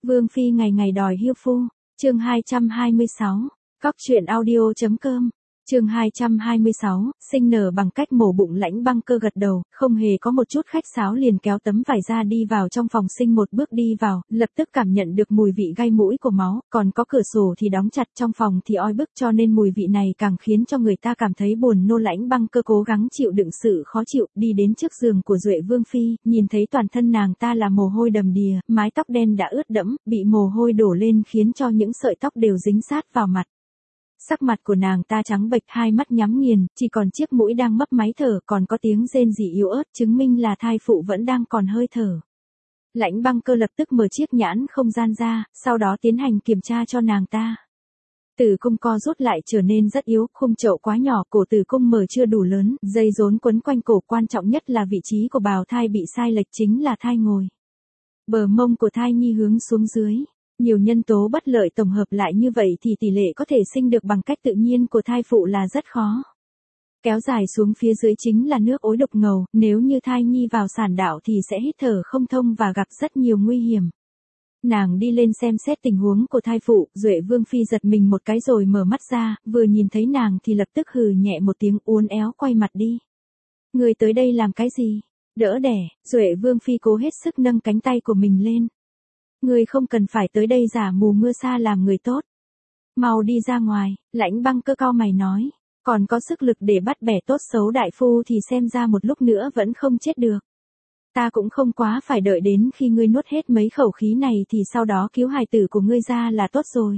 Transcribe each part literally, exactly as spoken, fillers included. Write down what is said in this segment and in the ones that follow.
Vương Phi ngày ngày đòi hiêu phu, chương hai trăm hai mươi sáu, Cóc truyện audio.com, chương hai trăm hai mươi sáu, sinh nở bằng cách mổ bụng. Lãnh Băng Cơ gật đầu, không hề có một chút khách sáo liền kéo tấm vải ra đi vào trong phòng sinh. Một bước đi vào, lập tức cảm nhận được mùi vị gai mũi của máu, còn có cửa sổ thì đóng chặt, trong phòng thì oi bức cho nên mùi vị này càng khiến cho người ta cảm thấy buồn nôn. Lãnh Băng Cơ cố gắng chịu đựng sự khó chịu, đi đến trước giường của Duệ Vương Phi, nhìn thấy toàn thân nàng ta là mồ hôi đầm đìa, mái tóc đen đã ướt đẫm, bị mồ hôi đổ lên khiến cho những sợi tóc đều dính sát vào mặt. Sắc mặt của nàng ta trắng bệch, hai mắt nhắm nghiền, chỉ còn chiếc mũi đang mấp máy thở, còn có tiếng rên rỉ yếu ớt, chứng minh là thai phụ vẫn đang còn hơi thở. Lãnh Băng Cơ lập tức mở chiếc nhãn không gian ra, sau đó tiến hành kiểm tra cho nàng ta. Tử cung co rút lại trở nên rất yếu, khung chậu quá nhỏ, cổ tử cung mở chưa đủ lớn, dây rốn quấn quanh cổ, quan trọng nhất là vị trí của bào thai bị sai lệch, chính là thai ngồi. Bờ mông của thai nhi hướng xuống dưới. Nhiều nhân tố bất lợi tổng hợp lại như vậy thì tỷ lệ có thể sinh được bằng cách tự nhiên của thai phụ là rất khó. Kéo dài xuống phía dưới chính là nước ối đục ngầu, nếu như thai nhi vào sản đạo thì sẽ hít thở không thông và gặp rất nhiều nguy hiểm. Nàng đi lên xem xét tình huống của thai phụ, Duệ Vương Phi giật mình một cái rồi mở mắt ra, vừa nhìn thấy nàng thì lập tức hừ nhẹ một tiếng, uốn éo quay mặt đi. Người tới đây làm cái gì? Đỡ đẻ. Duệ Vương Phi cố hết sức nâng cánh tay của mình lên. Người không cần phải tới đây giả mù mưa sa làm người tốt. Mau đi ra ngoài. Lãnh Băng Cơ cau mày nói. Còn có sức lực để bắt bẻ tốt xấu đại phu thì xem ra một lúc nữa vẫn không chết được. Ta cũng không quá phải đợi đến khi ngươi nuốt hết mấy khẩu khí này thì sau đó cứu hài tử của ngươi ra là tốt rồi.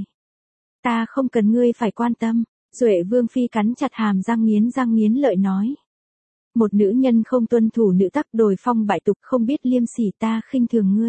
Ta không cần ngươi phải quan tâm. Duệ Vương Phi cắn chặt hàm răng, nghiến răng nghiến lợi nói. Một nữ nhân không tuân thủ nữ tắc, đồi phong bại tục, không biết liêm sỉ, ta khinh thường ngươi.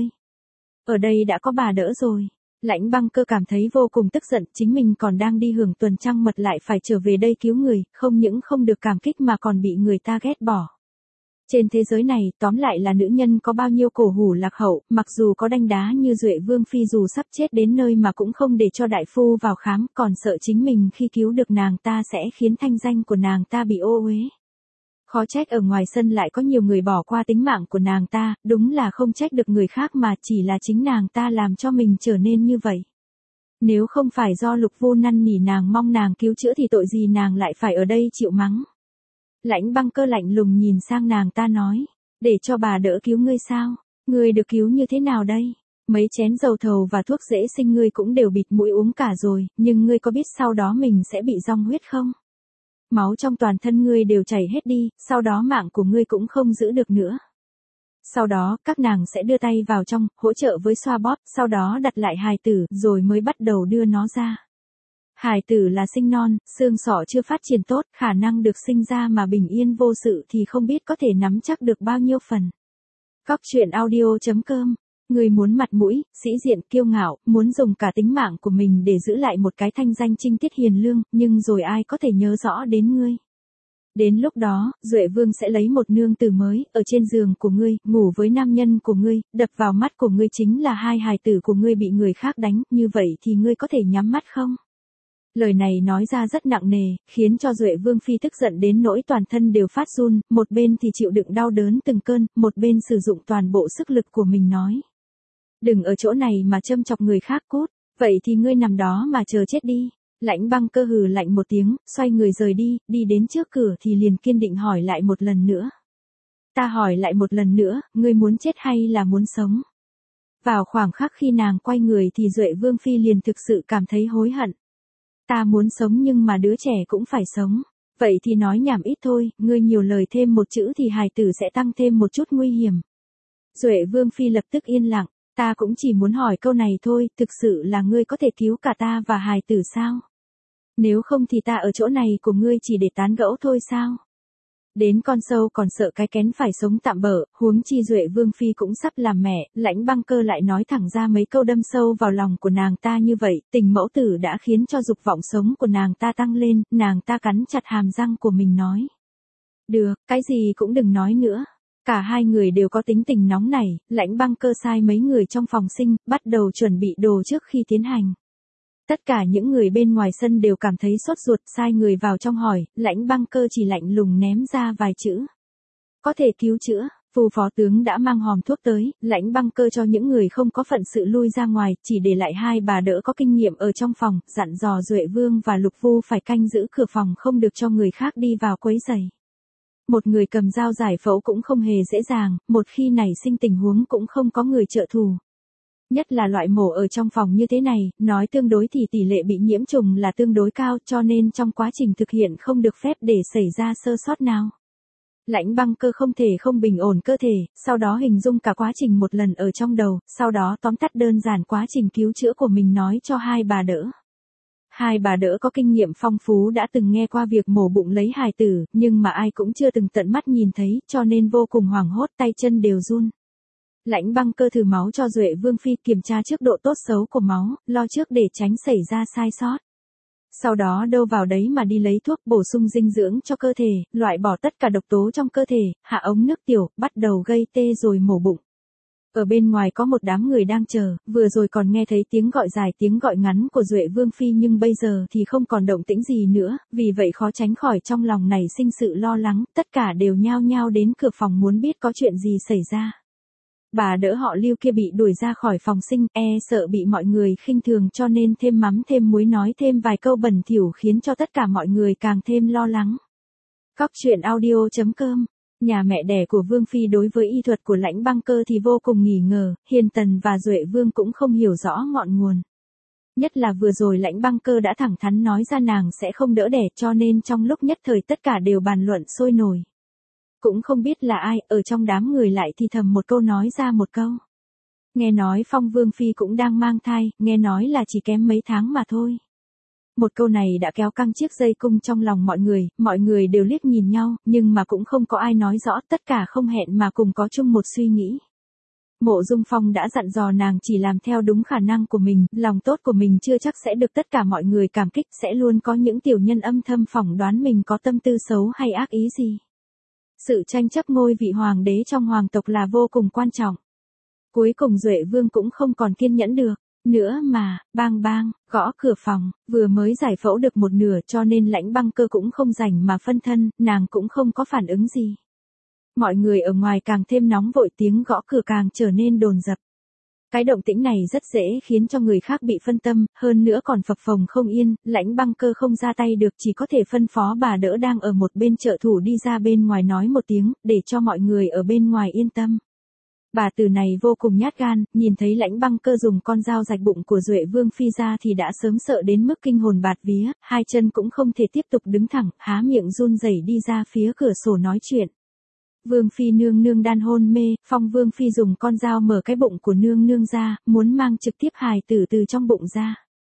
Ở đây đã có bà đỡ rồi. Lãnh Băng Cơ cảm thấy vô cùng tức giận, chính mình còn đang đi hưởng tuần trăng mật lại phải trở về đây cứu người, không những không được cảm kích mà còn bị người ta ghét bỏ. Trên thế giới này, tóm lại là nữ nhân có bao nhiêu cổ hủ lạc hậu, mặc dù có đanh đá như Duệ Vương Phi dù sắp chết đến nơi mà cũng không để cho đại phu vào khám, còn sợ chính mình khi cứu được nàng ta sẽ khiến thanh danh của nàng ta bị ô uế. Khó trách ở ngoài sân lại có nhiều người bỏ qua tính mạng của nàng ta, đúng là không trách được người khác mà chỉ là chính nàng ta làm cho mình trở nên như vậy. Nếu không phải do Lục Vô năn nỉ nàng mong nàng cứu chữa thì tội gì nàng lại phải ở đây chịu mắng. Lãnh Băng Cơ lạnh lùng nhìn sang nàng ta nói, để cho bà đỡ cứu ngươi sao? Ngươi được cứu như thế nào đây? Mấy chén dầu thầu và thuốc dễ sinh ngươi cũng đều bịt mũi uống cả rồi, nhưng ngươi có biết sau đó mình sẽ bị rong huyết không? Máu trong toàn thân ngươi đều chảy hết đi, sau đó mạng của ngươi cũng không giữ được nữa. Sau đó, các nàng sẽ đưa tay vào trong, hỗ trợ với xoa bóp, sau đó đặt lại hài tử, rồi mới bắt đầu đưa nó ra. Hài tử là sinh non, xương sọ chưa phát triển tốt, khả năng được sinh ra mà bình yên vô sự thì không biết có thể nắm chắc được bao nhiêu phần. Cóc truyện audio.com. Người muốn mặt mũi, sĩ diện, kiêu ngạo, muốn dùng cả tính mạng của mình để giữ lại một cái thanh danh trinh tiết hiền lương, nhưng rồi ai có thể nhớ rõ đến ngươi. Đến lúc đó, Duệ Vương sẽ lấy một nương tử mới, ở trên giường của ngươi, ngủ với nam nhân của ngươi, đập vào mắt của ngươi chính là hai hài tử của ngươi bị người khác đánh, như vậy thì ngươi có thể nhắm mắt không? Lời này nói ra rất nặng nề, khiến cho Duệ Vương Phi tức giận đến nỗi toàn thân đều phát run, một bên thì chịu đựng đau đớn từng cơn, một bên sử dụng toàn bộ sức lực của mình nói. Đừng ở chỗ này mà châm chọc người khác, cút, vậy thì ngươi nằm đó mà chờ chết đi. Lãnh Băng Cơ hừ lạnh một tiếng, xoay người rời đi, đi đến trước cửa thì liền kiên định hỏi lại một lần nữa. Ta hỏi lại một lần nữa, ngươi muốn chết hay là muốn sống? Vào khoảng khắc khi nàng quay người thì Duệ Vương Phi liền thực sự cảm thấy hối hận. Ta muốn sống nhưng mà đứa trẻ cũng phải sống. Vậy thì nói nhảm ít thôi, ngươi nhiều lời thêm một chữ thì hài tử sẽ tăng thêm một chút nguy hiểm. Duệ Vương Phi lập tức yên lặng. Ta cũng chỉ muốn hỏi câu này thôi, thực sự là ngươi có thể cứu cả ta và hài tử sao? Nếu không thì ta ở chỗ này của ngươi chỉ để tán gẫu thôi sao? Đến con sâu còn sợ cái kén phải sống tạm bợ, huống chi Duệ Vương Phi cũng sắp làm mẹ, Lãnh Băng Cơ lại nói thẳng ra mấy câu đâm sâu vào lòng của nàng ta như vậy, tình mẫu tử đã khiến cho dục vọng sống của nàng ta tăng lên, nàng ta cắn chặt hàm răng của mình nói. Được, cái gì cũng đừng nói nữa. Cả hai người đều có tính tình nóng nảy, Lãnh Băng Cơ sai mấy người trong phòng sinh, bắt đầu chuẩn bị đồ trước khi tiến hành. Tất cả những người bên ngoài sân đều cảm thấy sốt ruột, sai người vào trong hỏi, Lãnh Băng Cơ chỉ lạnh lùng ném ra vài chữ. Có thể cứu chữa, Phu phó tướng đã mang hòm thuốc tới, Lãnh Băng Cơ cho những người không có phận sự lui ra ngoài, chỉ để lại hai bà đỡ có kinh nghiệm ở trong phòng, dặn dò Duệ Vương và Lục Vu phải canh giữ cửa phòng không được cho người khác đi vào quấy rầy. Một người cầm dao giải phẫu cũng không hề dễ dàng, một khi nảy sinh tình huống cũng không có người trợ thủ. Nhất là loại mổ ở trong phòng như thế này, nói tương đối thì tỷ lệ bị nhiễm trùng là tương đối cao, cho nên trong quá trình thực hiện không được phép để xảy ra sơ sót nào. Lãnh Băng Cơ không thể không bình ổn cơ thể, sau đó hình dung cả quá trình một lần ở trong đầu, sau đó tóm tắt đơn giản quá trình cứu chữa của mình nói cho hai bà đỡ. Hai bà đỡ có kinh nghiệm phong phú đã từng nghe qua việc mổ bụng lấy hài tử, nhưng mà ai cũng chưa từng tận mắt nhìn thấy, cho nên vô cùng hoảng hốt, tay chân đều run. Lãnh Băng Cơ thử máu cho Duệ Vương Phi, kiểm tra trước độ tốt xấu của máu, lo trước để tránh xảy ra sai sót. Sau đó đâu vào đấy mà đi lấy thuốc bổ sung dinh dưỡng cho cơ thể, loại bỏ tất cả độc tố trong cơ thể, hạ ống nước tiểu, bắt đầu gây tê rồi mổ bụng. Ở bên ngoài có một đám người đang chờ, vừa rồi còn nghe thấy tiếng gọi dài tiếng gọi ngắn của Duệ Vương Phi nhưng bây giờ thì không còn động tĩnh gì nữa, vì vậy khó tránh khỏi trong lòng nảy sinh sự lo lắng, tất cả đều nhao nhao đến cửa phòng muốn biết có chuyện gì xảy ra. Bà đỡ họ Lưu kia bị đuổi ra khỏi phòng sinh, e sợ bị mọi người khinh thường cho nên thêm mắm thêm muối nói thêm vài câu bẩn thỉu khiến cho tất cả mọi người càng thêm lo lắng. Cóc truyện audio chấm com. Nhà mẹ đẻ của Vương Phi đối với y thuật của Lãnh Băng Cơ thì vô cùng nghi ngờ, Hiền Tần và Duệ Vương cũng không hiểu rõ ngọn nguồn. Nhất là vừa rồi Lãnh Băng Cơ đã thẳng thắn nói ra nàng sẽ không đỡ đẻ cho nên trong lúc nhất thời tất cả đều bàn luận sôi nổi. Cũng không biết là ai, ở trong đám người lại thì thầm một câu nói ra một câu. Nghe nói Phong Vương Phi cũng đang mang thai, nghe nói là chỉ kém mấy tháng mà thôi. Một câu này đã kéo căng chiếc dây cung trong lòng mọi người, mọi người đều liếc nhìn nhau, nhưng mà cũng không có ai nói rõ, tất cả không hẹn mà cùng có chung một suy nghĩ. Mộ Dung Phong đã dặn dò nàng chỉ làm theo đúng khả năng của mình, lòng tốt của mình chưa chắc sẽ được tất cả mọi người cảm kích, sẽ luôn có những tiểu nhân âm thầm phỏng đoán mình có tâm tư xấu hay ác ý gì. Sự tranh chấp ngôi vị hoàng đế trong hoàng tộc là vô cùng quan trọng. Cuối cùng Duệ Vương cũng không còn kiên nhẫn được nữa mà, bang bang, gõ cửa phòng, vừa mới giải phẫu được một nửa cho nên Lãnh Băng Cơ cũng không rảnh mà phân thân, nàng cũng không có phản ứng gì. Mọi người ở ngoài càng thêm nóng vội, tiếng gõ cửa càng trở nên dồn dập. Cái động tĩnh này rất dễ khiến cho người khác bị phân tâm, hơn nữa còn phập phồng không yên, Lãnh Băng Cơ không ra tay được chỉ có thể phân phó bà đỡ đang ở một bên trợ thủ đi ra bên ngoài nói một tiếng, để cho mọi người ở bên ngoài yên tâm. Bà tử này vô cùng nhát gan, nhìn thấy Lãnh Băng Cơ dùng con dao rạch bụng của Duệ Vương Phi ra thì đã sớm sợ đến mức kinh hồn bạt vía, hai chân cũng không thể tiếp tục đứng thẳng, há miệng run rẩy đi ra phía cửa sổ nói chuyện. Vương Phi nương nương đang hôn mê, Phong Vương Phi dùng con dao mở cái bụng của nương nương ra, muốn mang trực tiếp hài tử từ trong bụng ra.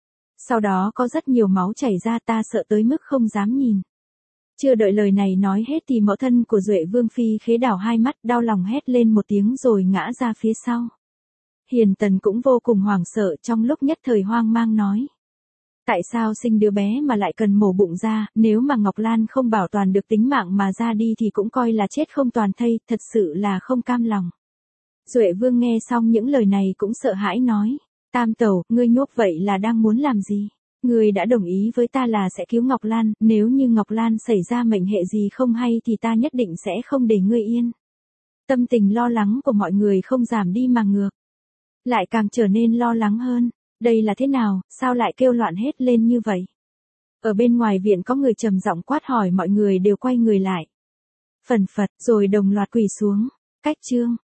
Sau đó có rất nhiều máu chảy ra, ta sợ tới mức không dám nhìn. Chưa đợi lời này nói hết thì mẫu thân của Duệ Vương Phi khế đảo hai mắt, đau lòng hét lên một tiếng rồi ngã ra phía sau. Hiền Tần cũng vô cùng hoảng sợ, trong lúc nhất thời hoang mang nói. Tại sao sinh đứa bé mà lại cần mổ bụng ra, nếu mà Ngọc Lan không bảo toàn được tính mạng mà ra đi thì cũng coi là chết không toàn thây, thật sự là không cam lòng. Duệ Vương nghe xong những lời này cũng sợ hãi nói. Tam tẩu, ngươi nhốt vậy là đang muốn làm gì? Ngươi đã đồng ý với ta là sẽ cứu Ngọc Lan, nếu như Ngọc Lan xảy ra mệnh hệ gì không hay thì ta nhất định sẽ không để ngươi yên. Tâm tình lo lắng của mọi người không giảm đi mà ngược. Lại càng trở nên lo lắng hơn. Đây là thế nào, sao lại kêu loạn hết lên như vậy? Ở bên ngoài viện có người trầm giọng quát hỏi, mọi người đều quay người lại. Phần phật rồi đồng loạt quỳ xuống. Cách chương.